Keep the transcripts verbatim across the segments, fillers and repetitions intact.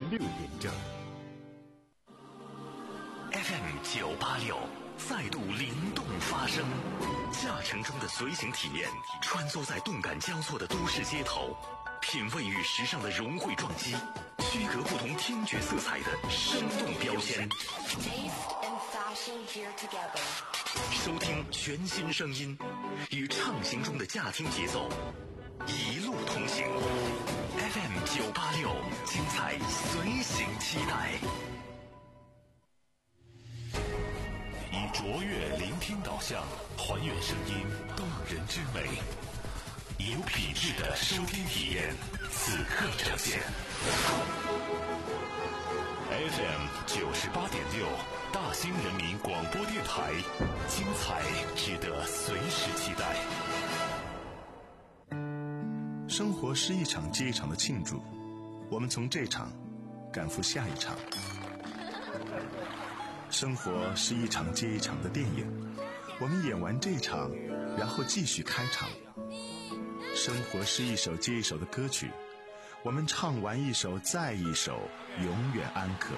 六点整。 F M 九八六再度灵动发声，驾乘中的随行体验，穿梭在动感交错的都市街头，品味与时尚的融汇撞击，区隔不同听觉色彩的生动标签。收听全新声音，与畅行中的驾听节奏，一路同行。F M 九八六，精彩随行期待。以卓越聆听导向，还原声音动人之美，以有品质的收听体验，此刻呈现。F M 九十八点六，大兴人民广播电台，精彩值得随时期待。 生活是一场接一场的庆祝，我们从这场赶赴下一场。生活是一场接一场的电影，我们演完这场，然后继续开场。生活是一首接一首的歌曲，我们唱完一首再一首，永远安可。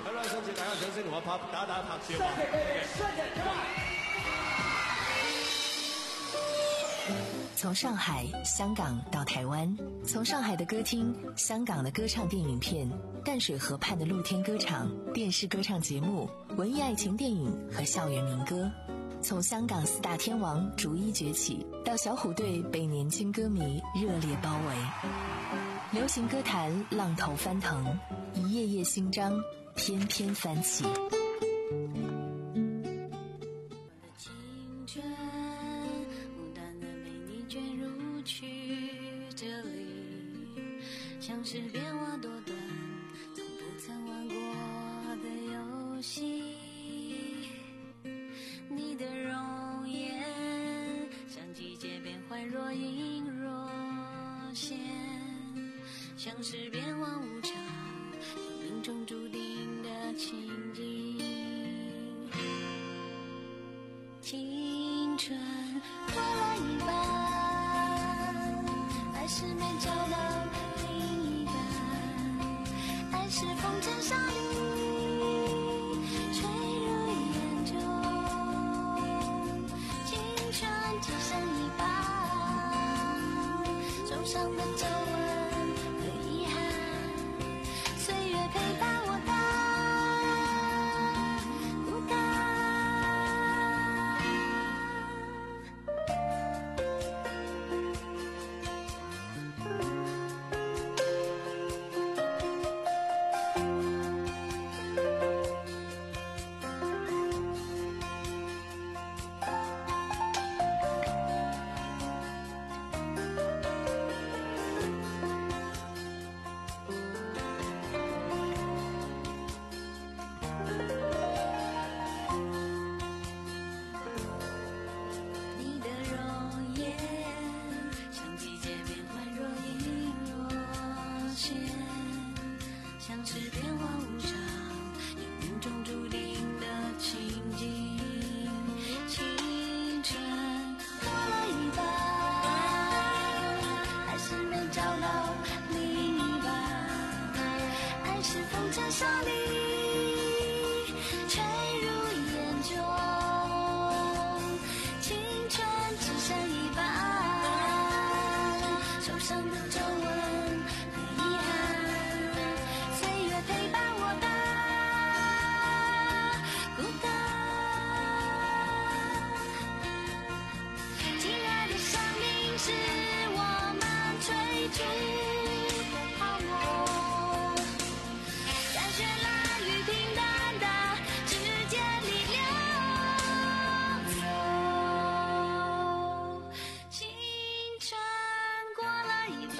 从上海、香港到台湾，从上海的歌厅、香港的歌唱电影片、淡水河畔的露天歌场、电视歌唱节目、文艺爱情电影和校园民歌，从香港四大天王逐一崛起，到小虎队被年轻歌迷热烈包围，流行歌坛浪头翻腾，一页页新章翩翩翻起。 像是变化多端，从不曾玩过的游戏。你的容颜像季节变换，若隐若现，像是变幻无常，有命中注定的情景。青春过了一半，还是没找到是风尘沙砾，坠入眼中。青春只剩一半，手上的皱纹和遗憾，岁月陪伴我的孤单。像是变幻无常，有命中注定的情景。青春过了一半，还是没找到另一半，爱是风尘沙砾，坠入眼中。青春只剩一半，手上的皱纹和遗憾，陪伴我的孤单。亲爱的生命是我们追逐的泡沫，在绚烂与平淡的之间里流走。青春过了一半，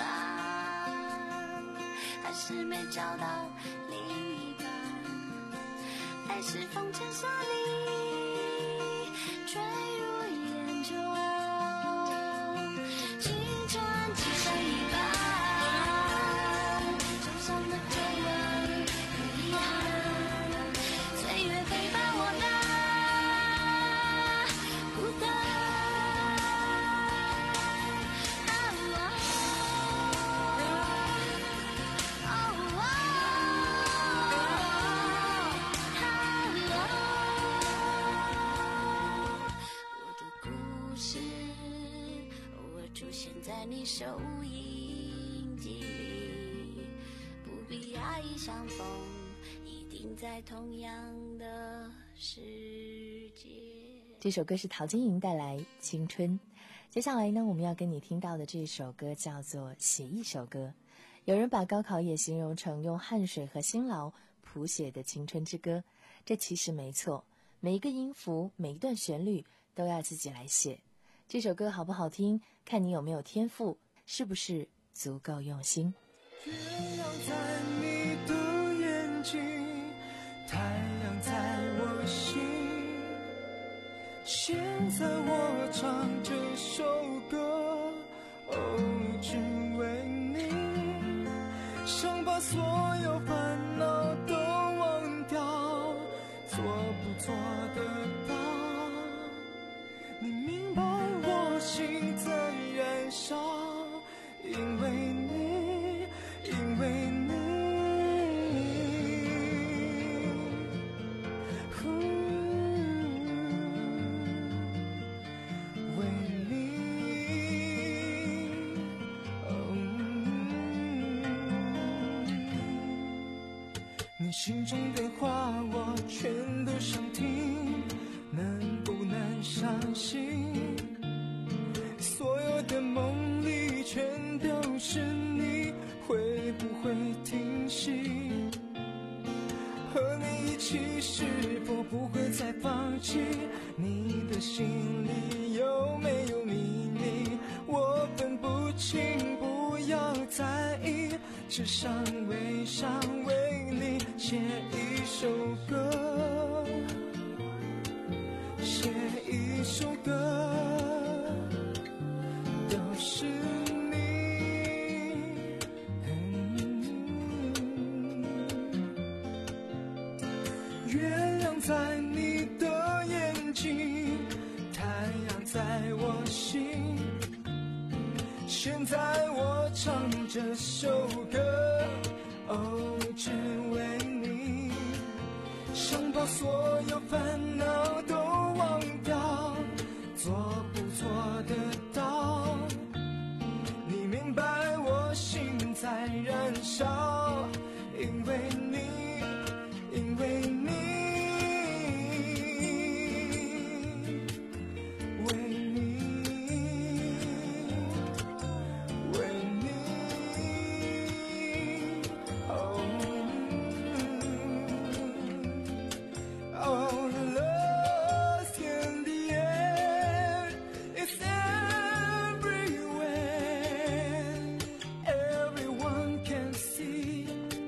还是没找到另一半，爱是风尘沙砾，坠入眼中。青春只剩一半，手上的皱纹和遗憾，岁月陪伴我的孤单。哦哦哦在你收音机里，不必压抑相逢，一定在同样的世界。 这首歌是陶晶莹带来《青春》。接下来呢，我们要跟你听到的这首歌叫做《写一首歌》。有人把高考也形容成用汗水和辛劳谱写的青春之歌，这其实没错，每一个音符，每一段旋律都要自己来写。这首歌好不好听，看你有没有天赋，是不是足够用心。 月亮在你的眼睛，太阳在我心，现在我唱这首歌，哦，只为你，想把所有烦恼都忘掉，做不做得到？你明白我心在燃烧，因为你，因为你，为你，哦，你心中的话我全都想听，能不能相信？所有的梦里全都是你，会不会停息？和你一起是否不会再放弃？你的心里有没有秘密？我分不清，不要在意，只想为想为你写一首歌，写一首歌，都是你。月亮在你的眼睛，太阳在我心，现在我唱这首歌，哦，只为你，想把所有烦恼都忘掉，做不做得到？你明白我心在燃烧，因为你，因为你，为你，为你，哦，哦，lost in the air, it's everywhere, everyone can see,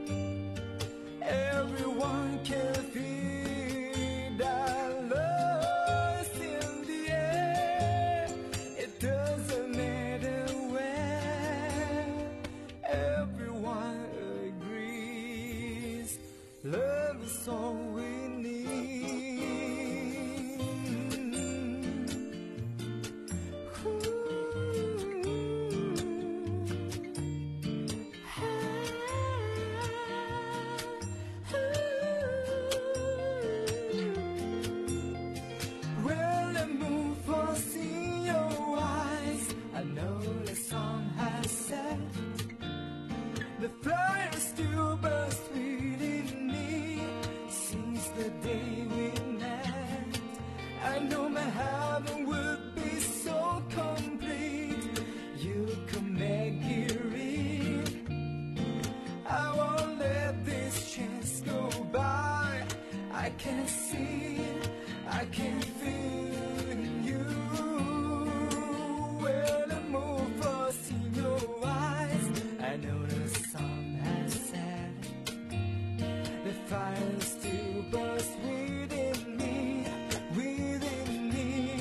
everyone can feel that lost in the air. It doesn't matter where, everyone agrees, love is all we need. When I move for seeing your eyes, I know the song has said, the fire still burns within me since the day we met. I know my heaven would be so complete, you could make it real. I won't let this chance go by. I can see, I can feel you. When I move first in your eyes, I know the sun has set, the fire still burns within me, within me.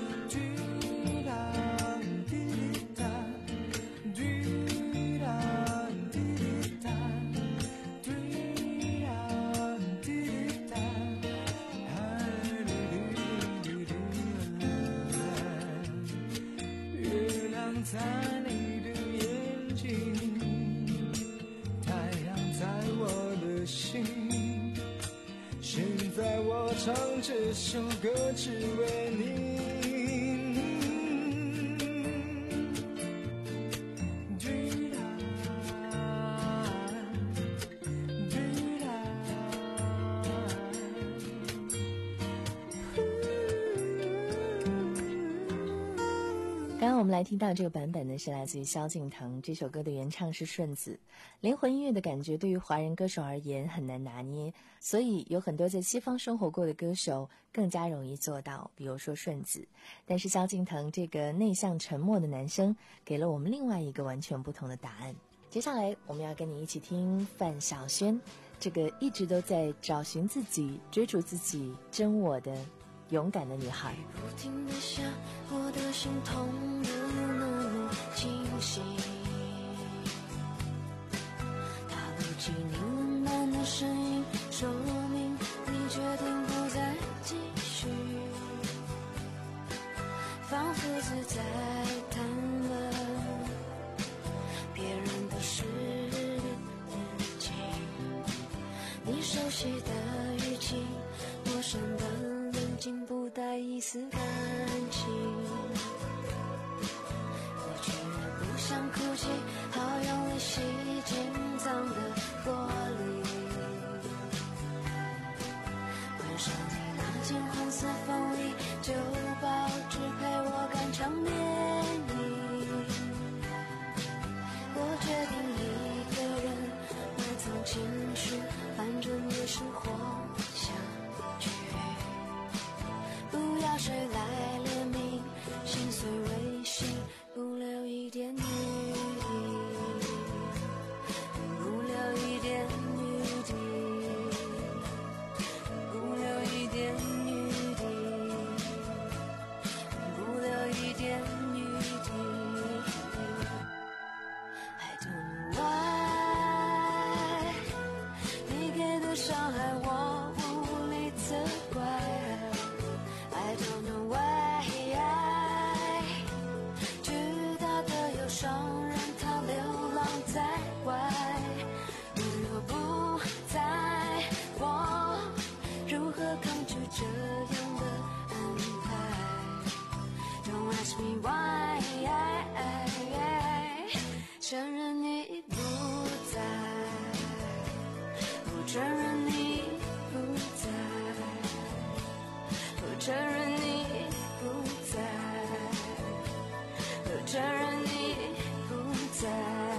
Do-da, dee-da, do-da, dee-da, do-da, dee-da, ha-do-do-do-do. 月亮在你的眼睛，太阳在我的心，现在我唱这首歌只为你。 我们来听到这个版本呢，是来自于萧敬腾，这首歌的原唱是顺子。灵魂音乐的感觉对于华人歌手而言很难拿捏，所以有很多在西方生活过的歌手更加容易做到，比如说顺子。但是萧敬腾这个内向沉默的男生给了我们另外一个完全不同的答案。接下来我们要跟你一起听范晓萱，这个一直都在找寻自己、追逐自己真我的勇敢的女孩。 不停地想，我的心痛得那么清晰，它录起你温暖的声音，说明你决定不再继续，仿佛是在谈论别人的事情，你熟悉的语气，陌生的冷静，不带一丝感情，我居然不想哭泣，好用力吸紧脏的玻璃，关上你那件红色风衣，旧报纸陪我看场电影，我决定一个人埋藏情绪，反正也是活下去，不要谁来怜悯，心碎微心，不留一点余地，不留一点余地，不留一点余地，不留一点余地。I don't know why， 你给的伤害我无力责怪。I don't know why， 巨大的忧伤让它流浪在外。如若不在，我如何抗拒这样的安排 ？Don't ask me why， 承认你不在，不承认你不在。我承认你不在，我承认你不在。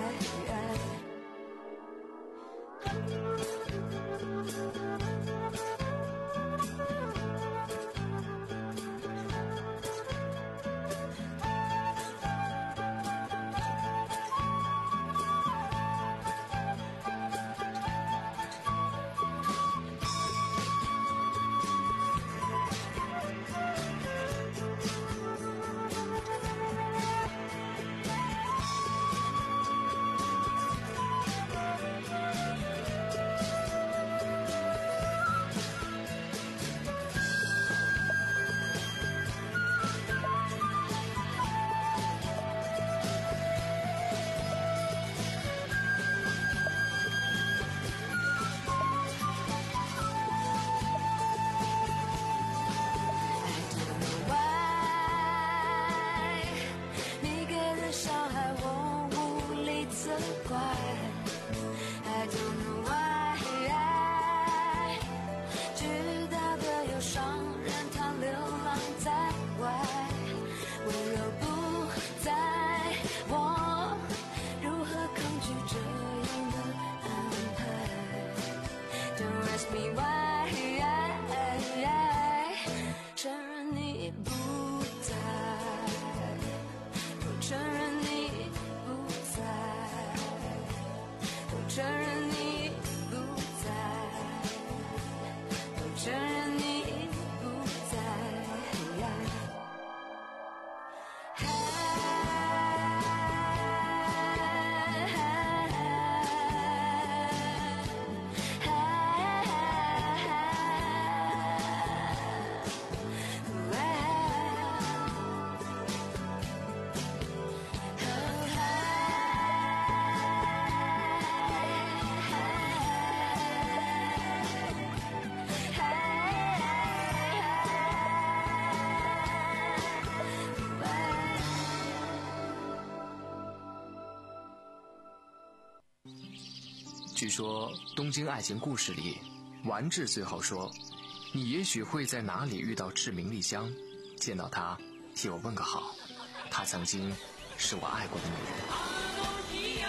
据说《东京爱情故事》里，丸治最后说：“你也许会在哪里遇到志明丽香，见到她，替我问个好。 她曾经是我爱过的女人。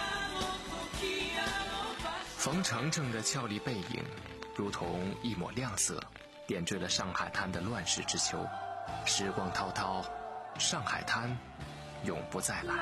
冯程程的俏丽背影如同一抹亮色，点缀了上海滩的乱世之秋。时光滔滔，上海滩永不再来。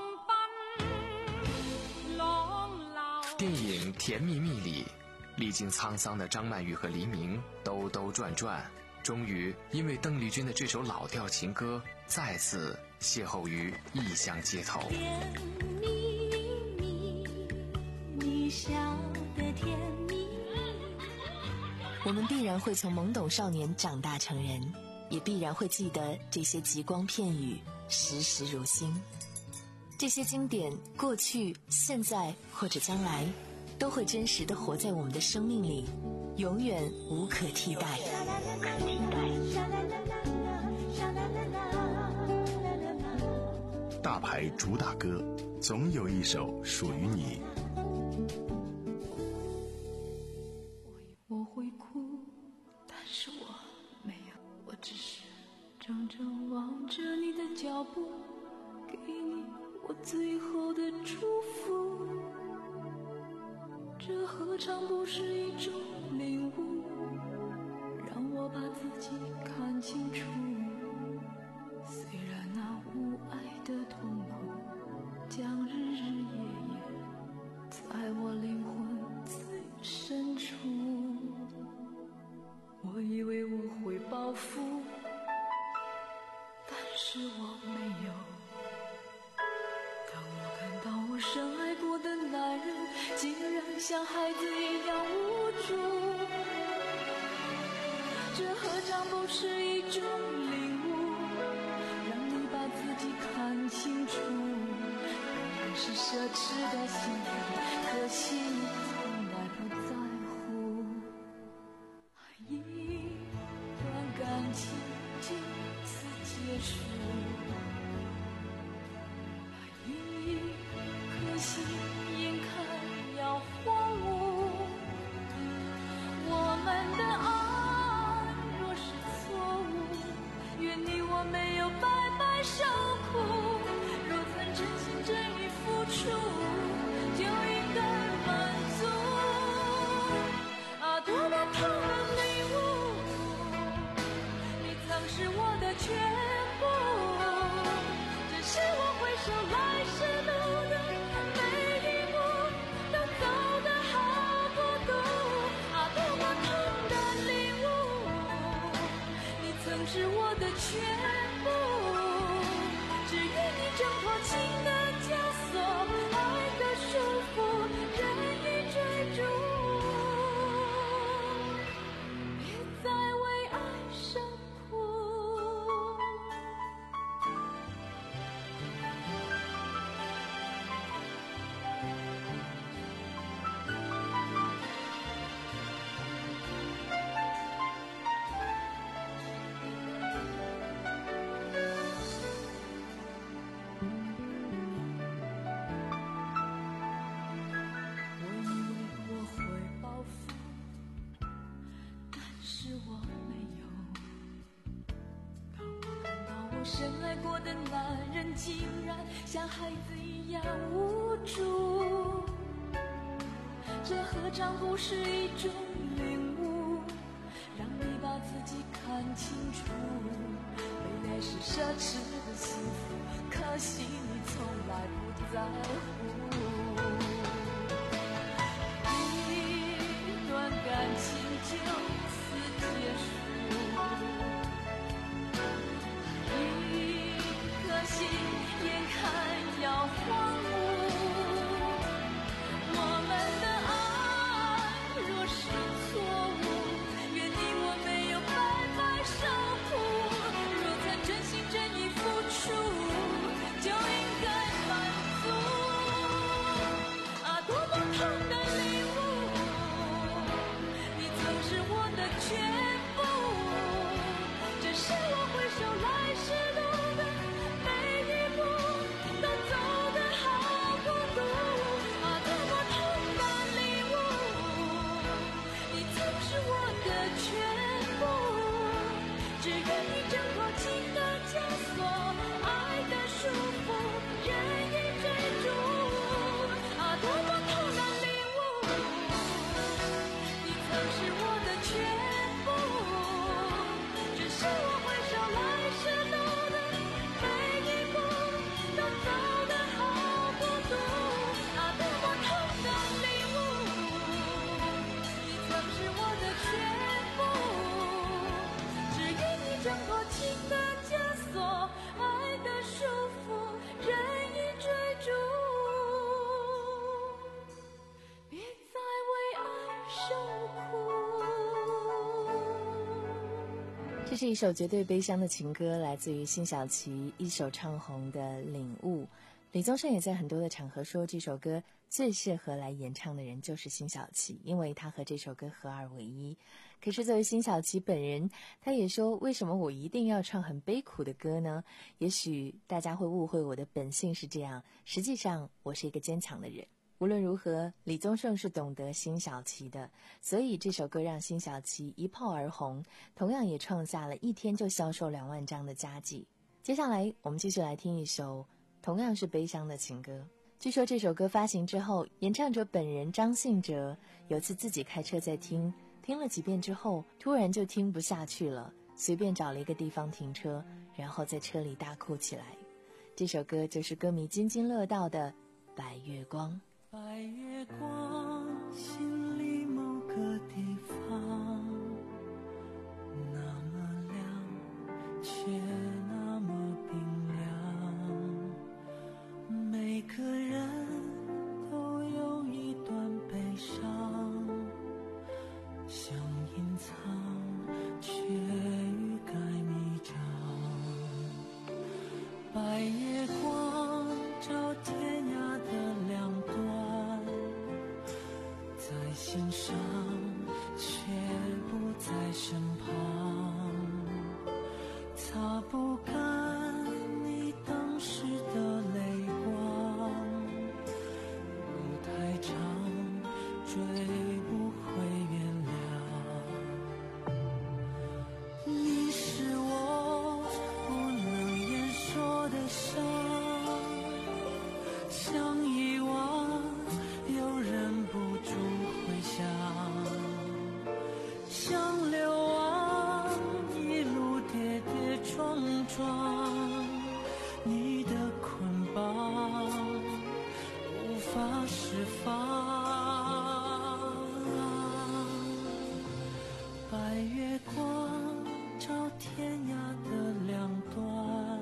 电影《甜蜜蜜》里，历经沧桑的张曼玉和黎明兜兜转转，终于因为邓丽君的这首老调情歌，再次邂逅于异乡街头。 甜蜜蜜，你笑得甜蜜。 我们必然会从懵懂少年长大成人，也必然会记得这些极光片语，时时如新。这些经典，过去、现在或者将来，都会真实地活在我们的生命里，永远无可替代。 大牌主打歌，总有一首属于你。 我会哭，但是我没有，我只是怔怔望着你的脚步，给你我最后的祝福。这何尝不是一种领悟，让我把自己看清楚。虽然那无爱的痛苦将日日夜夜在我灵魂最深处，我以为我会报复，但是我没有。当我看到我深爱过的男人竟然像孩子一样无助，这何尝不是一种领悟，让你把自己看清楚。本来是奢侈的幸福，可惜你从来不在乎。一段感情就此结束，一颗心眼看要荒芜。我们的爱若是错误，愿你我没有白白受苦。若曾真心真意付出，就应该满足。啊，多么痛的领悟，你曾是我的全部。只是我回首来时路的每一步，都走得好孤独。啊，多么痛的领悟，你曾是我的全部。只愿你挣脱情的枷锁，爱的束缚，任意追逐，别再为爱受苦。我以为我会报复，但是我没有。当我看到我深爱过的男人竟然像孩子一样无助，这何尝不是一种领悟，让你把自己看清楚。未来是奢侈的幸福，可惜你从来不在乎。一段感情就此结束，一颗心眼看要荒芜。我们的爱若是错误，愿你我没有白白受苦。若曾真心真意付出，就应该满足。啊，多么痛的领悟，你曾是我的全部。只是我回首来时路的每一步，都走得好孤独。啊，多么痛的领悟，你曾是我的全部。只愿你挣脱情的枷锁，爱的束是我的全部，只是我回首来时路的每一步都走得好孤独，啊，多么痛的领悟，你曾是我的全部，只因你挣脱情的枷锁，爱的束缚，任意追逐，别再为爱受苦。 这是一首绝对悲伤的情歌，来自于辛晓琪一手唱红的《领悟》。李宗盛也在很多的场合说，这首歌最适合来演唱的人就是辛晓琪，因为他和这首歌合二为一。可是作为辛晓琪本人，他也说，为什么我一定要唱很悲苦的歌呢？也许大家会误会我的本性是这样，实际上我是一个坚强的人。无论如何，李宗盛是懂得辛晓琪的，所以这首歌让辛晓琪一炮而红，同样也创下了一天就销售两万张的佳绩。接下来我们继续来听一首同样是悲伤的情歌。据说这首歌发行之后，演唱者本人张信哲有次自己开车在听，听了几遍之后突然就听不下去了，随便找了一个地方停车，然后在车里大哭起来。这首歌就是歌迷津津乐道的《白月光》。 白月光，心里某个地方，那么亮，却那么冰凉。每个人都有一段悲伤，想隐藏，却欲盖弥彰。白月光照天涯的两端，在心上却不在身旁，擦不干你当时的泪光，路太长追不回原谅。你是我不能言说的伤，想遗忘又忍不住回想，想流亡一路跌跌撞撞，你的捆绑无法释放。白月光照天涯的两端，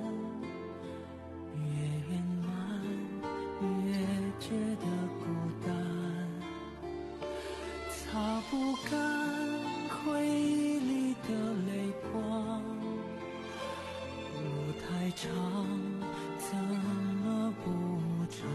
越圆满越觉得孤单，擦不干回忆里的泪光，路太长怎么不长。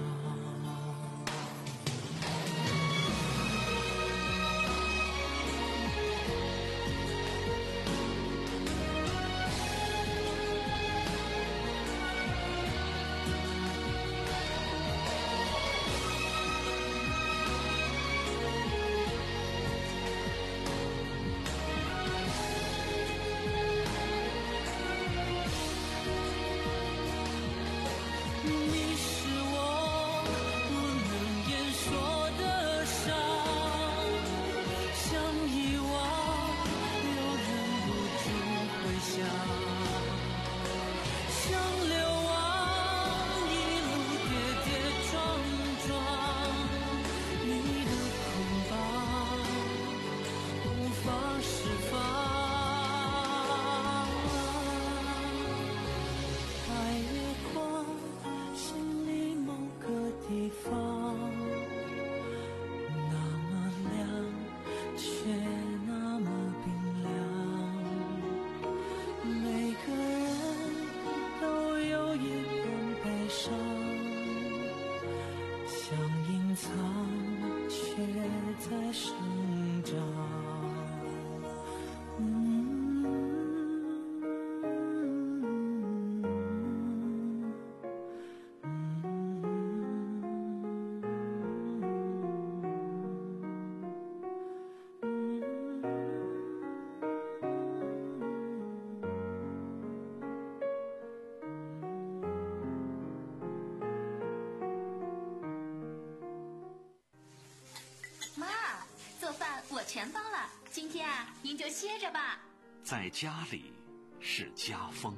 全包了，今天啊，您就歇着吧。 在家里是家风。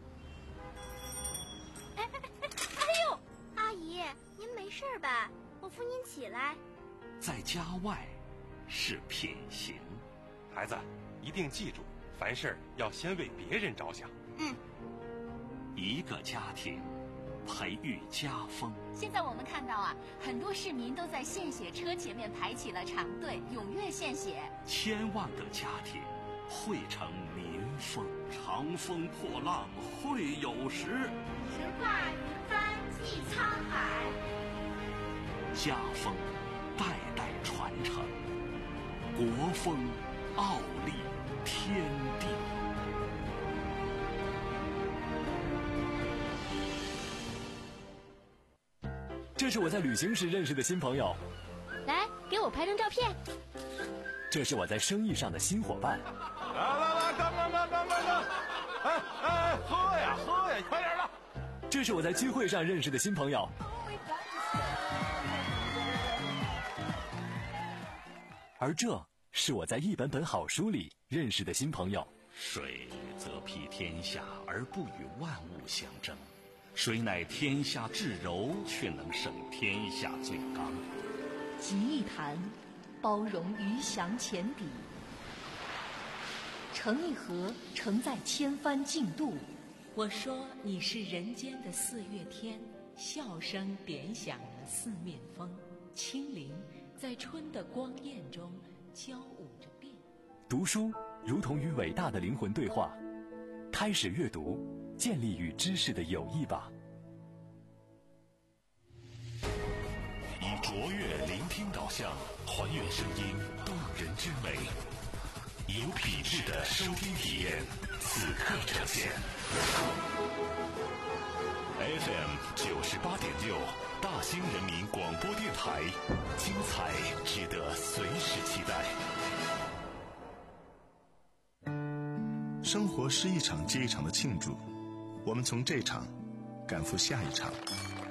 哎哎哎哎呦，阿姨，您没事吧？我扶您起来。 在家外是品行。 孩子，一定记住，凡事要先为别人着想。 嗯。 一个家庭培育家风。 现在我们看到啊，很多市民都在献血车前面排起了长队，踊跃献血。 千万个家庭汇成民风。长风破浪会有时， 直挂云帆济沧海。 家风代代传承，国风傲立天地。 这是我在旅行时认识的新朋友， 来，给我拍张照片。 这是我在生意上的新伙伴。 来来来，干干干干干干！哎哎，喝呀喝呀，快点的！ 这是我在聚会上认识的新朋友。而这是我在一本本好书里认识的新朋友。 水则披天下而不与万物相争，水乃天下至柔，却能胜天下最刚。 集一坛，包容鱼翔浅底；盛一盒，承载千帆竞渡。 我说你是人间的四月天，笑声点响了四面风，清灵在春的光艳中交舞着变。 读书如同与伟大的灵魂对话，开始阅读，建立与知识的友谊吧。 以卓越聆听导向，还原声音动人之美，有品质的收听体验，此刻呈现。F M 九十八点六，大兴人民广播电台，精彩值得随时期待。 生活是一场接一场的庆祝，我们从这场赶赴下一场。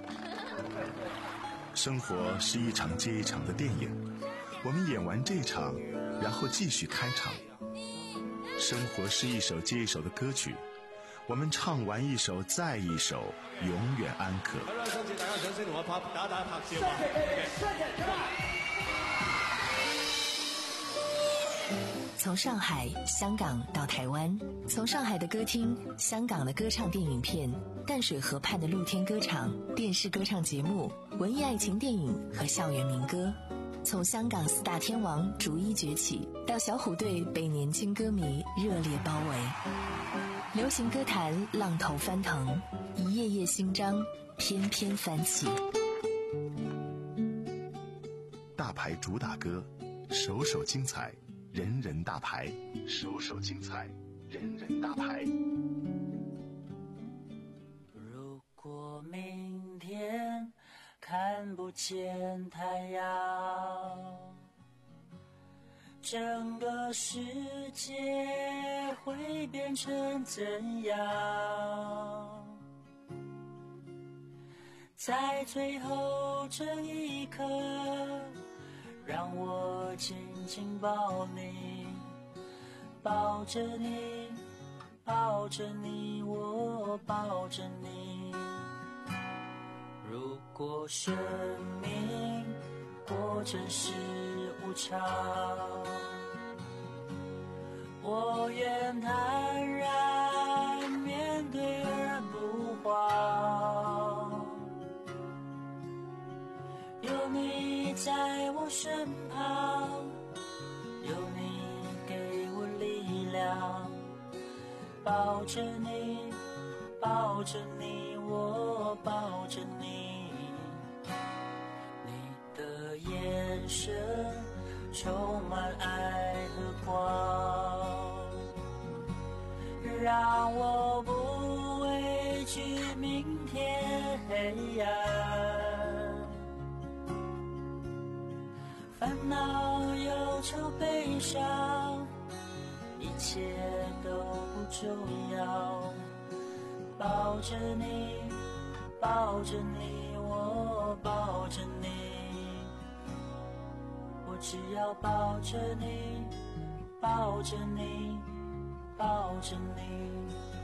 生活是一场接一场的电影，我们演完这场，然后继续开场。生活是一首接一首的歌曲，我们唱完一首再一首，永遠安可。 好啦，多謝大家掌聲同我拍打打拍照啊！ 从上海、香港到台湾，从上海的歌厅、香港的歌唱电影片、淡水河畔的露天歌场、电视歌唱节目、文艺爱情电影和校园民歌，从香港四大天王逐一崛起，到小虎队被年轻歌迷热烈包围，流行歌坛浪头翻腾，一页页新章翩翩翻起。 大牌主打歌，首首精彩，人人大牌，首首精彩，人人大牌。 如果明天看不见太阳，整个世界会变成怎样？在最后这一刻，让我紧紧抱你，抱着你，抱着你，我抱着你。如果生命果真是无常，我愿坦然面对而不慌。有你在我身旁，有你给我力量，抱着你，抱着你，我抱着你。你的眼神充满爱和光，让我不畏惧明天黑暗。烦恼、忧愁、悲伤，一切都不重要。抱着你，抱着你，我抱着你。我只要抱着你，抱着你，抱着你。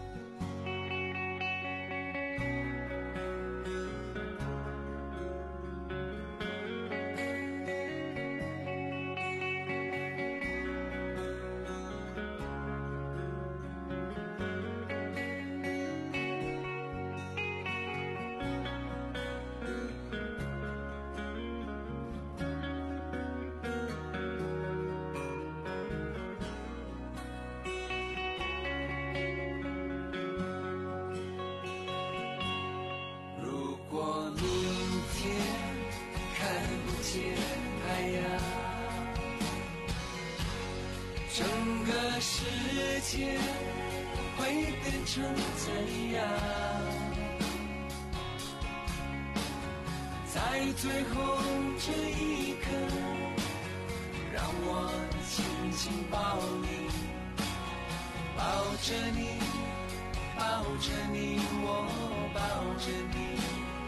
整个世界会变成怎样？在最后这一刻，让我紧紧抱你，抱着你，抱着你，我抱着你。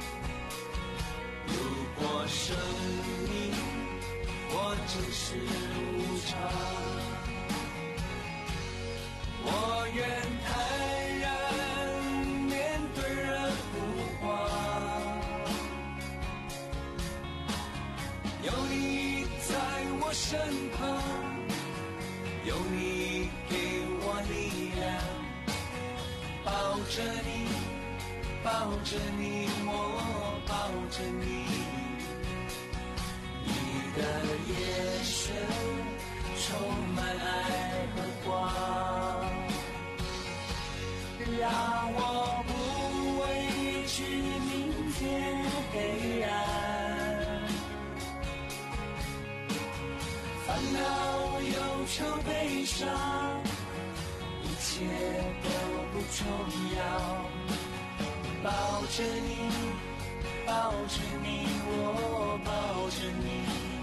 如果生命我只是无常，我愿坦然面对人不慌，有你在我身旁，有你给我力量，抱着你，抱着你，我抱着你，你的眼神充满爱和光，让我不畏惧明天黑暗，烦恼忧愁悲伤，一切都不重要，抱着你，抱着你，我抱着你，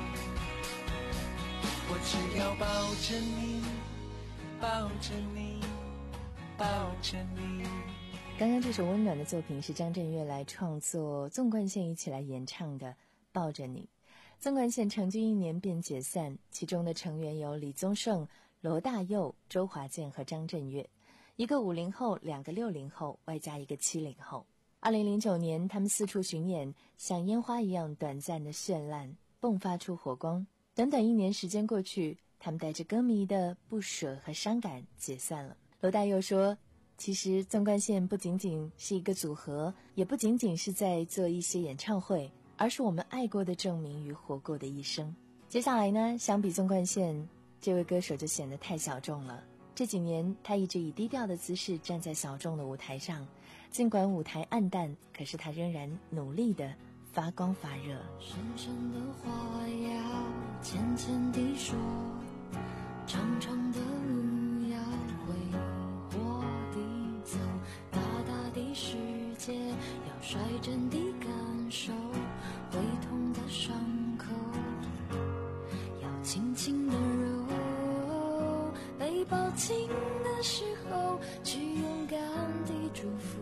我只要抱着你，抱着你，抱着你。 刚刚这首温暖的作品是张震岳来创作，纵贯线一起来演唱的《抱着你》。纵贯线成军一年便解散，其中的成员有李宗盛、罗大佑、周华健和张震岳，一个五零后，两个六零后，外加一个七零后。二零零九年，他们四处巡演，像烟花一样短暂的绚烂，迸发出火光。短短一年时间过去，他们带着歌迷的不舍和伤感解散了。罗大佑说，其实纵贯线不仅仅是一个组合，也不仅仅是在做一些演唱会，而是我们爱过的证明与活过的一生。接下来呢，相比纵贯线，这位歌手就显得太小众了。这几年他一直以低调的姿势站在小众的舞台上，尽管舞台暗淡，可是他仍然努力地发光发热。 深深的话要浅浅地说，长长的路要挥霍地走，大大的世界要率真地感受，会痛的伤口要轻轻地揉，被抱紧的时候去勇敢地祝福，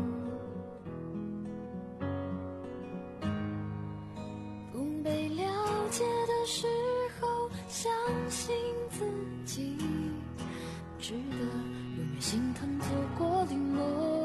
不被了解的时候相信自己值得，永远心疼错过零落。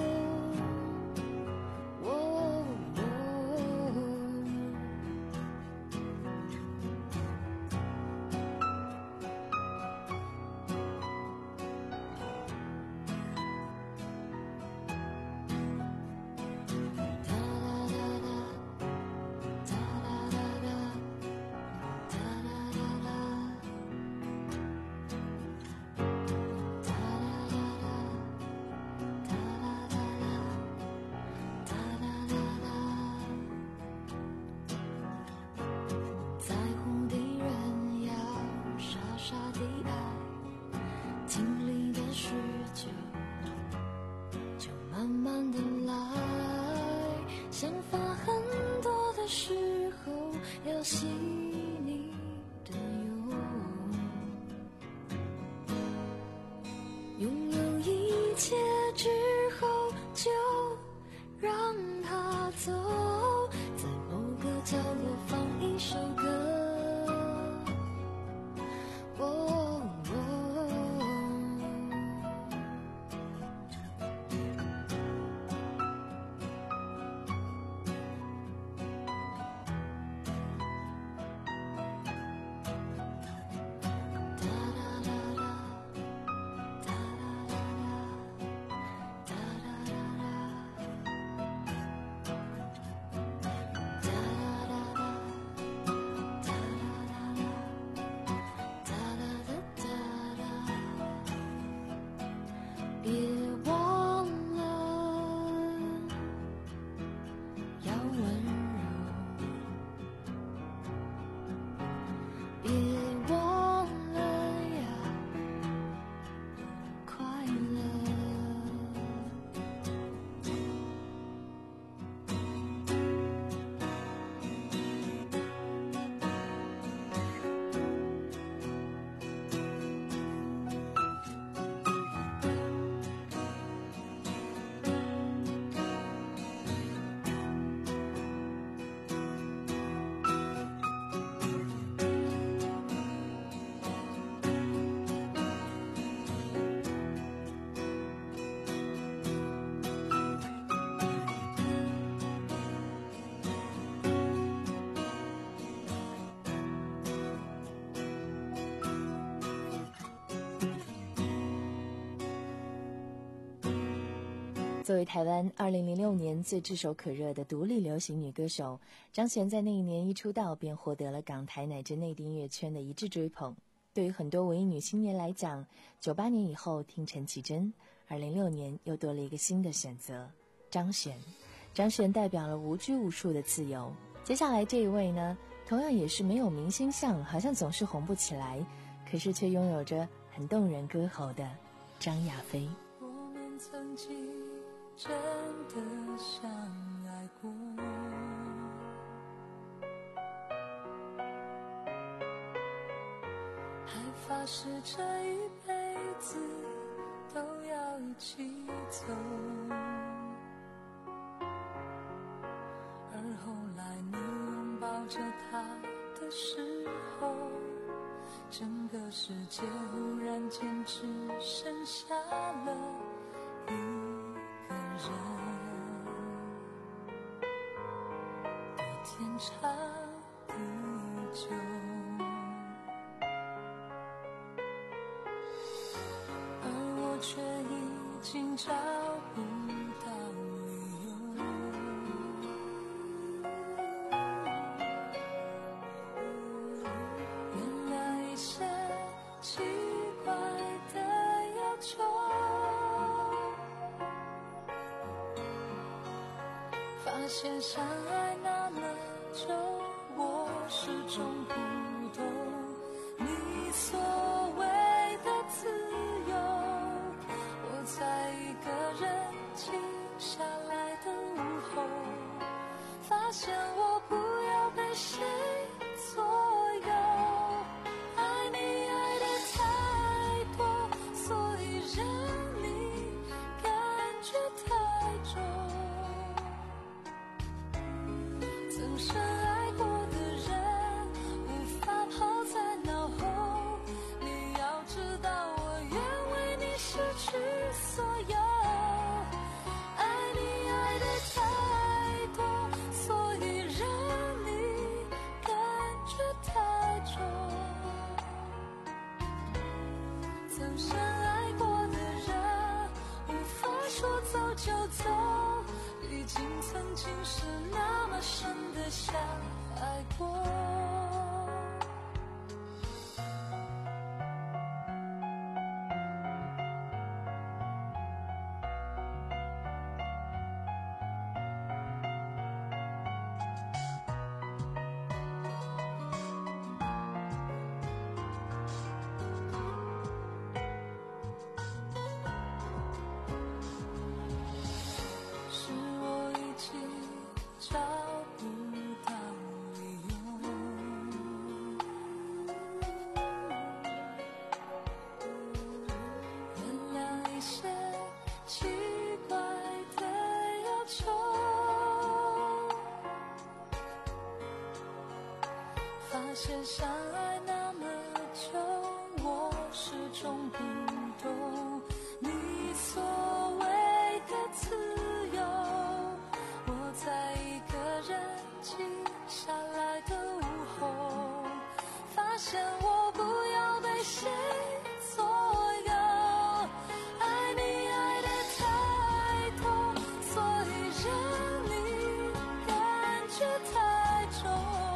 想法很多的时候要细腻的用，拥有一切之后就让它走，在某个角落放一首歌， 作为台湾二零零六年最炙手可热的独立流行女歌手，张悬在那一年一出道便获得了港台乃至内地音乐圈的一致追捧。对于很多文艺女青年来讲，九八年以后听陈绮贞，而零六年又多了一个新的选择——张悬。张悬代表了无拘无束的自由。接下来这一位呢，同样也是没有明星相，好像总是红不起来，可是却拥有着很动人歌喉的张亚飞。 我们曾经真的相爱过，还发誓这一辈子都要一起走，而后来你拥抱着他的时候，整个世界忽然间只剩下了一个人，的天长地久。而我却已经找不到理由，原谅一些奇怪的要求，发现相爱那么久，我始终不懂你所谓的自由。我在一个人静下来的午后，发现我不要被谁左右，爱你爱得太多，所以让你感觉太重。曾深爱过的人无法抛在脑后，你要知道我愿为你失去所有，爱你爱得太多，所以让你感觉太重。曾深爱过的人无法说走就走，毕竟曾经是那么深的相爱过。是我已经找不到理由，原谅一些奇怪的要求，发现相爱那么久，我始终不懂你所谓的自由。我在一个人静下来的午后，发现我不要被谁左右，爱你爱得太多，所以让你感觉太重。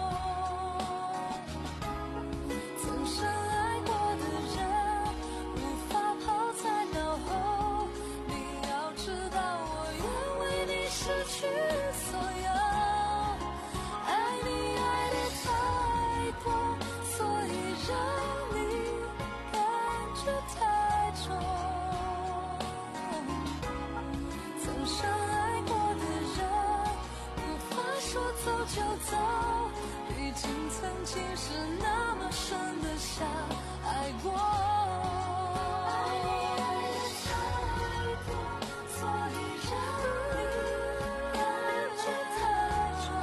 曾深爱过的人无法抛在脑后，你要知道我愿为你失去所有，爱你爱得太多，所以让你感觉太重。曾深爱过的人无法说走就走，毕竟曾经是那么深的相爱过。所以让你感觉太重。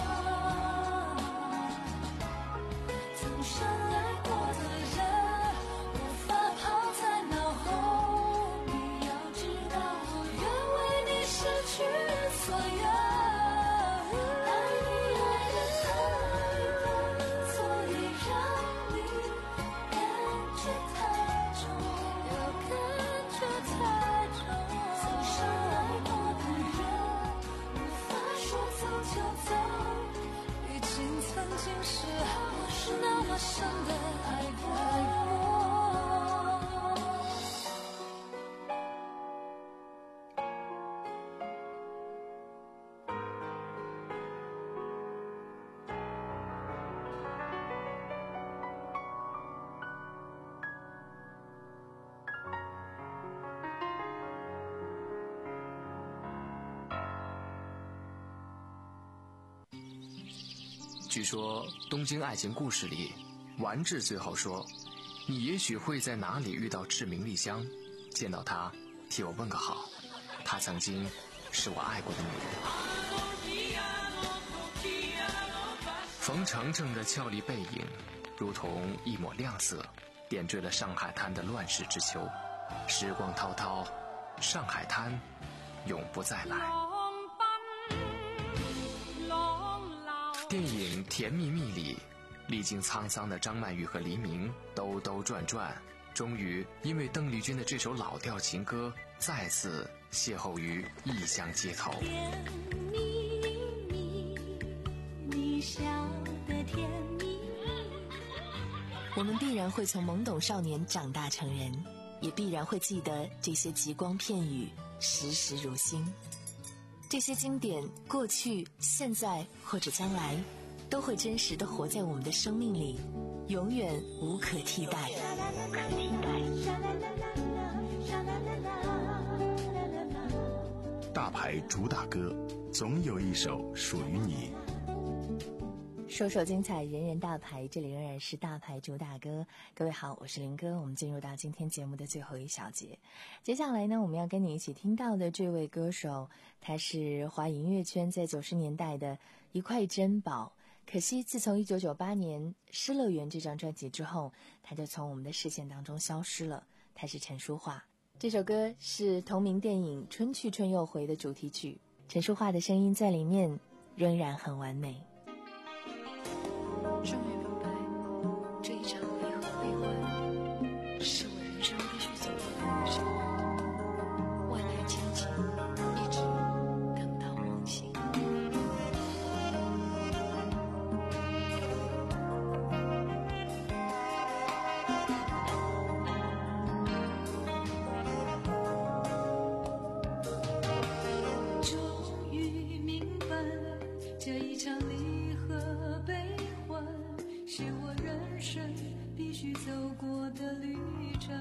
曾深爱过的人无法抛在脑后，你要知道我愿为你失去所有，爱你爱得太多，所以让你感觉太深的爱过。 据说《东京爱情故事》里，丸治最后说：“你也许会在哪里遇到志明丽香，见到她，替我问个好。她曾经是我爱过的女人。”冯程程的俏丽背影，如同一抹亮色，点缀了上海滩的乱世之秋。时光滔滔，上海滩永不再来。电影《甜蜜蜜》里，历经沧桑的张曼玉和黎明兜兜转转，终于因为邓丽君的这首老调情歌，再次邂逅于异乡街头。 甜蜜蜜，你笑得甜蜜蜜。 我们必然会从懵懂少年长大成人，也必然会记得这些极光片语，时时如新。这些经典，过去、现在或者将来，都会真实地活在我们的生命里，永远无可替代。 大牌主打歌，总有一首属于你。 首首精彩，人人大牌，这里仍然是大牌主打歌。各位好，我是林哥，我们进入到今天节目的最后一小节。接下来呢，我们要跟你一起听到的这位歌手，他是华语音乐圈在九十年代的一块珍宝。可惜自从一九九八年《失乐园》这张专辑之后，他就从我们的视线当中消失了。他是陈淑桦，这首歌是同名电影《春去春又回》的主题曲，陈淑桦的声音在里面仍然很完美。 终于明白，这一场离合悲欢，是我人生必须走过的旅程。万籁千顷，一直等到梦醒。终于明白，这一场离合悲欢，是我人生必须走过的旅程。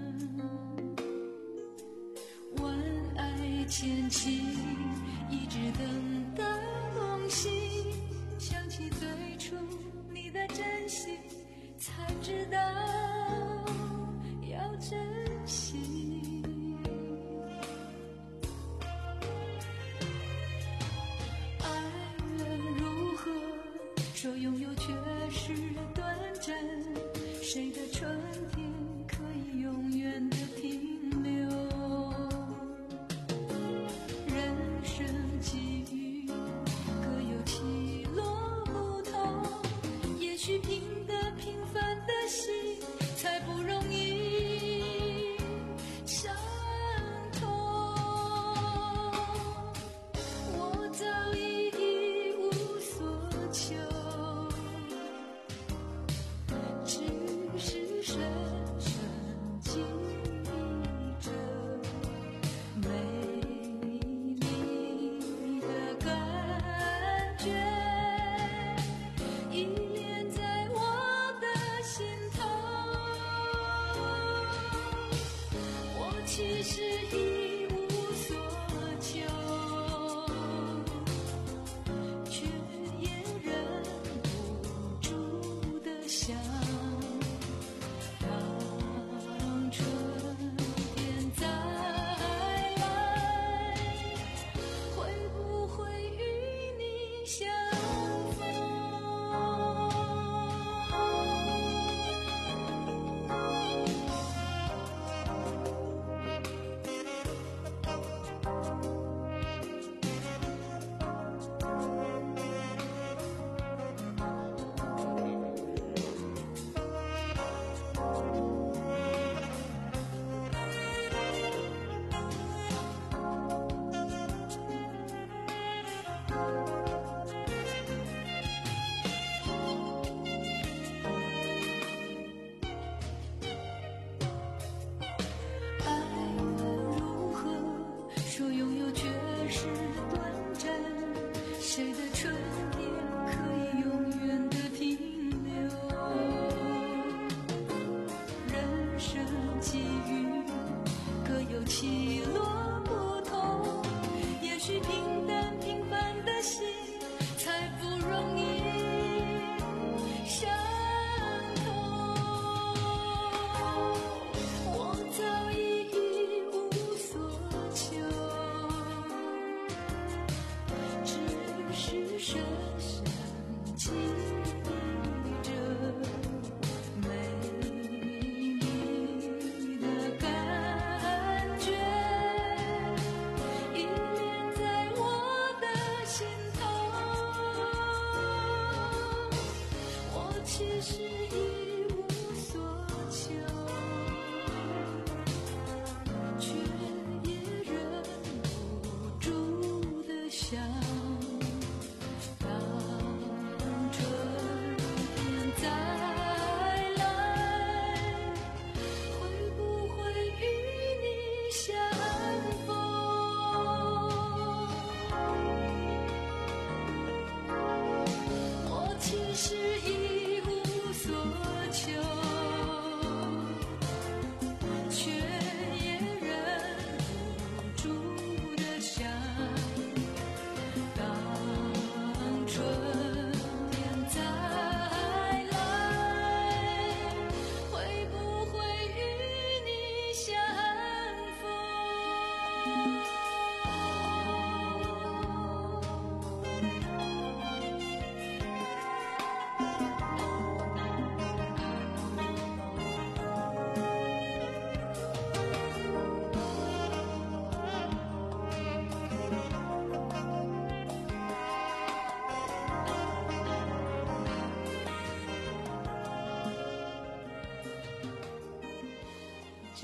万爱千顷，一直等到梦醒。想起最初你的真心，才知道要珍惜。爱人如何说拥有却是短暂，谁的春天可以永远的停留？人生际遇各有起落不同，也许凭得平凡的心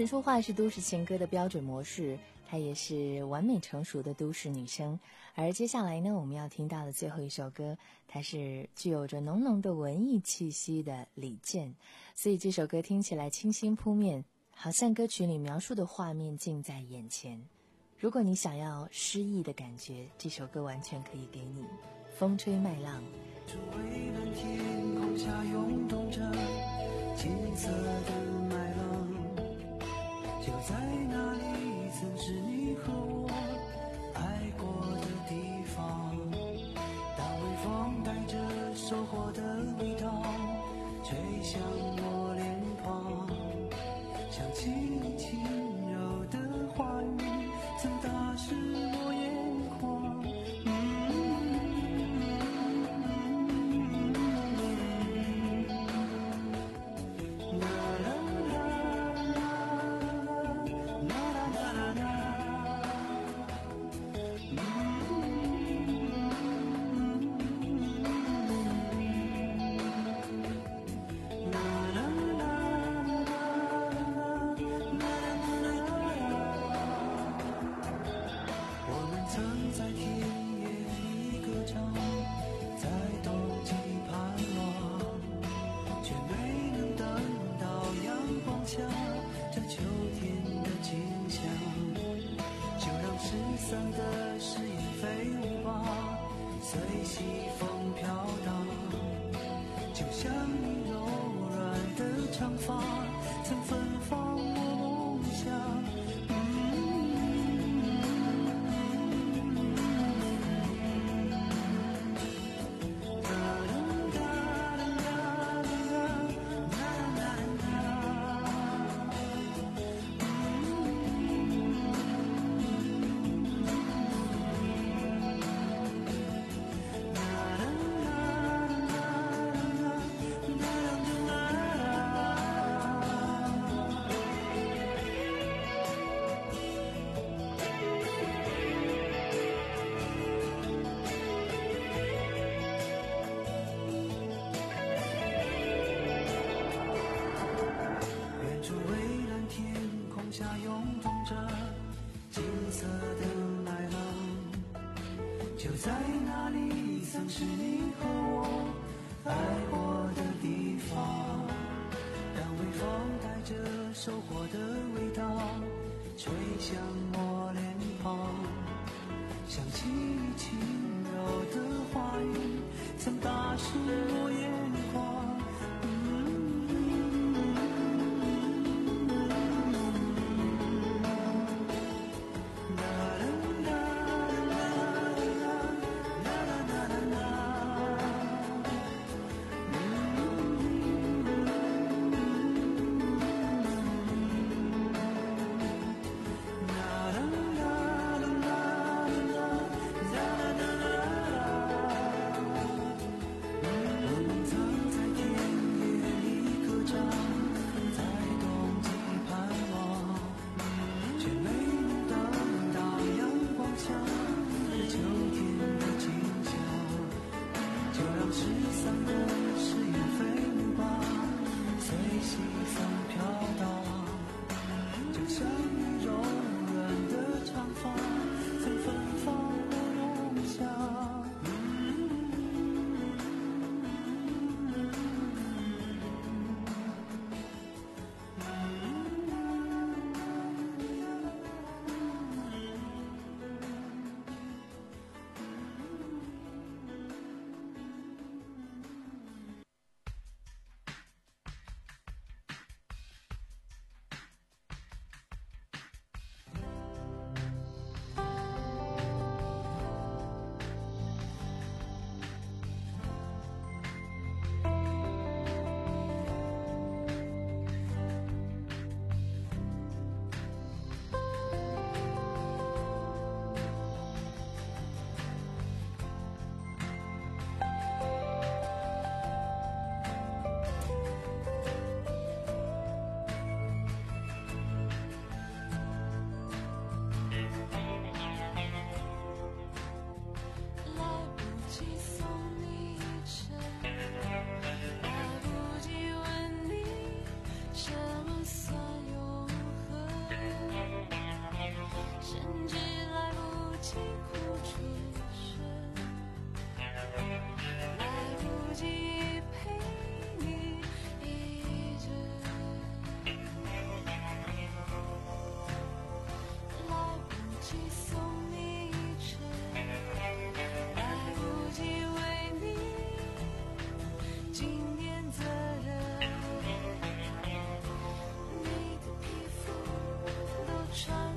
陈淑桦是都市情歌的标准模式，她也是完美成熟的都市女生。而接下来呢，我们要听到的最后一首歌，它是具有着浓浓的文艺气息的李健，所以这首歌听起来清新扑面，好像歌曲里描述的画面近在眼前。如果你想要诗意的感觉，这首歌完全可以给你。风吹麦浪， 蔚蓝天空下涌动着金色的麦浪，就在那里曾是你和我爱过的地方。当微风带着收获的味道吹向我脸庞，想起你轻柔的话语曾打湿我眼眶。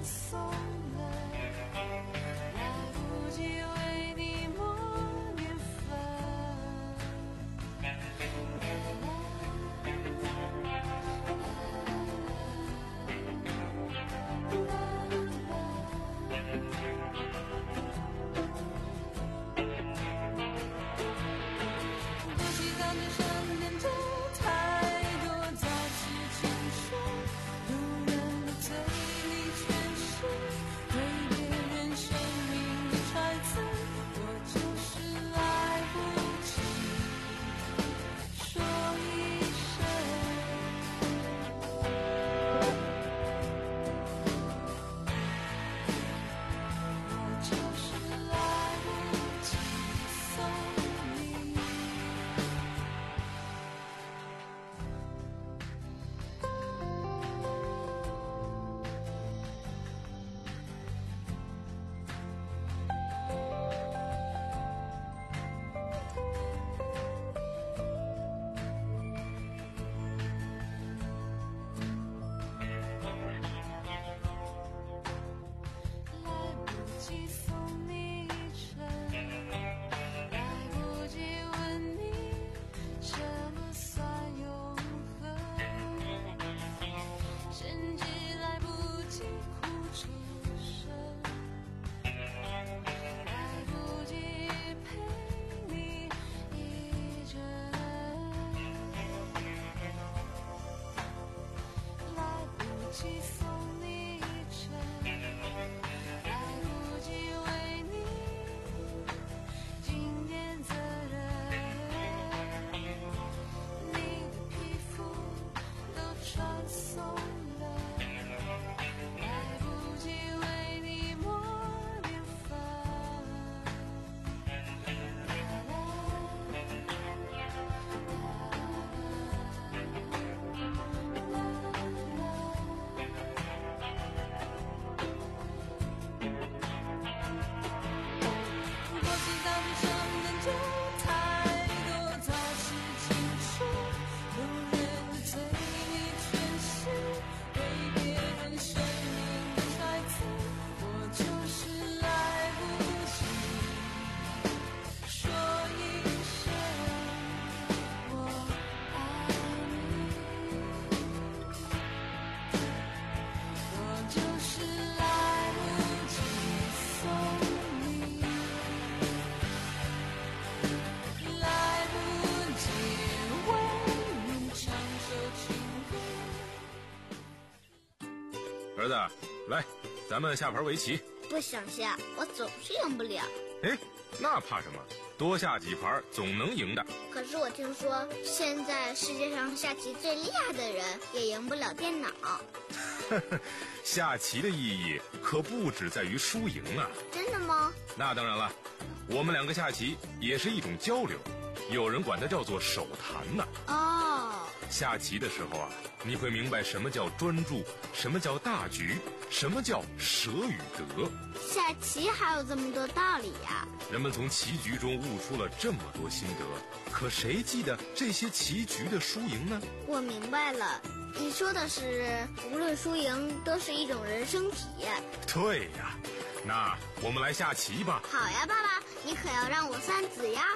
松了，来不及为你抹年粉。多希望这生命中太多早逝情深，路人的嘴里全是对别人生命的揣测，我就是来不及说一声，我就是来不及送你。来不及送你一程，来不及问你什么算永恒，甚至来不及哭出声，来不及陪你一阵，来不及送你一程，来不及为你尽点责任，你的皮肤都穿松了，来不及为你抹年粉。多希望这生命中太多早逝情深，路人的嘴里全是对别人生命的揣测，我就是来不及说一声我爱你，我就是来不及送你，来不及为你唱首情歌。 儿子，来，咱们下盘围棋。 不想下，我总是赢不了。 哎，那怕什么？多下几盘总能赢的。 可是我听说，现在世界上下棋最厉害的人也赢不了电脑。 下棋的意义可不只在于输赢啊。 真的吗？ 那当然了，我们两个下棋也是一种交流，有人管它叫做手谈呢。 哦， 下棋的时候啊，你会明白什么叫专注，什么叫大局，什么叫舍与得。 下棋还有这么多道理呀！ 人们从棋局中悟出了这么多心得，可谁记得这些棋局的输赢呢？ 我明白了，你说的是无论输赢都是一种人生体验。 对呀，那我们来下棋吧。 好呀，爸爸，你可要让我三子呀！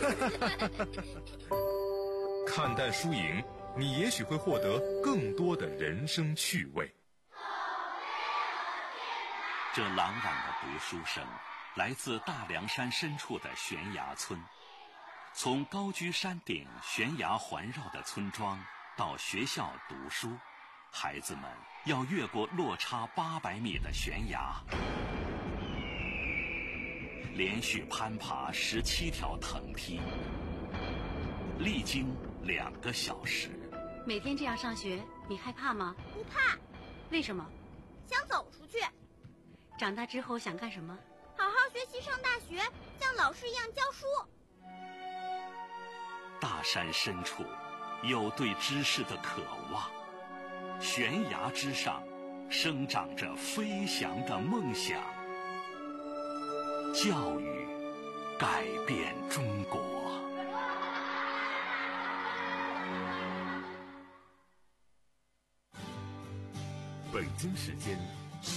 看淡输赢，你也许会获得更多的人生趣味。 这朗朗的读书声来自大凉山深处的悬崖村。从高居山顶、悬崖环绕的村庄到学校读书，孩子们要越过落差八百米的悬崖，连续攀爬十七条藤梯，历经两个小时。 每天这样上学，你害怕吗？ 不怕。 为什么？ 想走出去。 长大之后想干什么？ 好好学习，上大学，像老师一样教书。 大山深处有对知识的渴望，悬崖之上生长着飞翔的梦想。教育改变中国。 北京时间